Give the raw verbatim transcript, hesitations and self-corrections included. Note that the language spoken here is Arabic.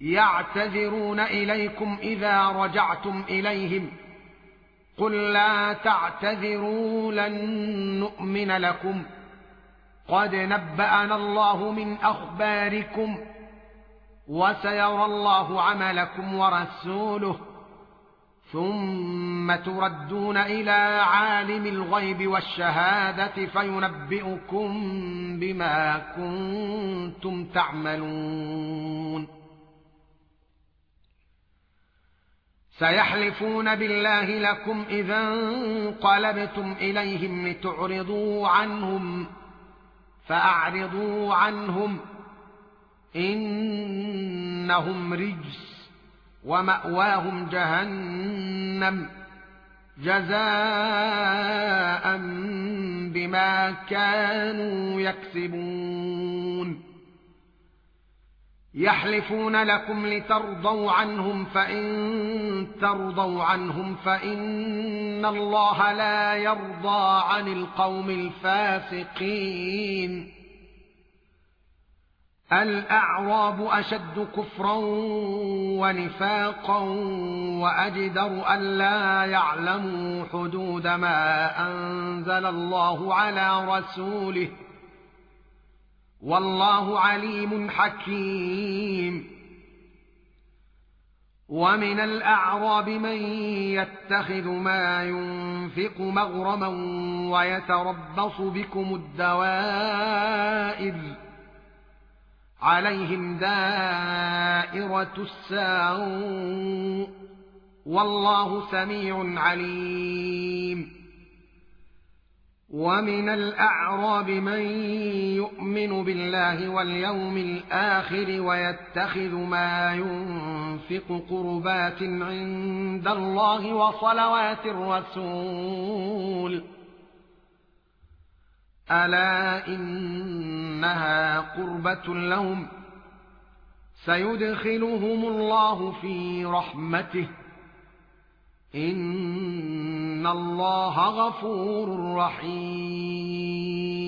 يعتذرون إليكم إذا رجعتم إليهم قل لا تعتذروا لن نؤمن لكم قد نبأنا الله من أخباركم وسيرى الله عملكم ورسوله ثم تردون إلى عالم الغيب والشهادة فينبئكم بما كنتم تعملون سيحلفون بالله لكم إذا انقلبتم إليهم لتعرضوا عنهم فأعرضوا عنهم إنهم رجس ومأواهم جهنم جزاء بما كانوا يكسبون يحلفون لكم لترضوا عنهم فإن ترضوا عنهم فإن الله لا يرضى عن القوم الفاسقين الأعراب أشد كفرا ونفاقا وأجدر ألا يعلموا حدود ما أنزل الله على رسوله والله عليم حكيم ومن الأعراب من يتخذ ما ينفق مغرما ويتربص بكم الدوائر عليهم دائرة السوء والله سميع عليم ومن الأعراب من يؤمن بالله واليوم الآخر ويتخذ ما ينفق قربات عند الله وصلوات الرسول ألا إنها قربة لهم سيدخلهم الله في رحمته إن الله غفور رحيم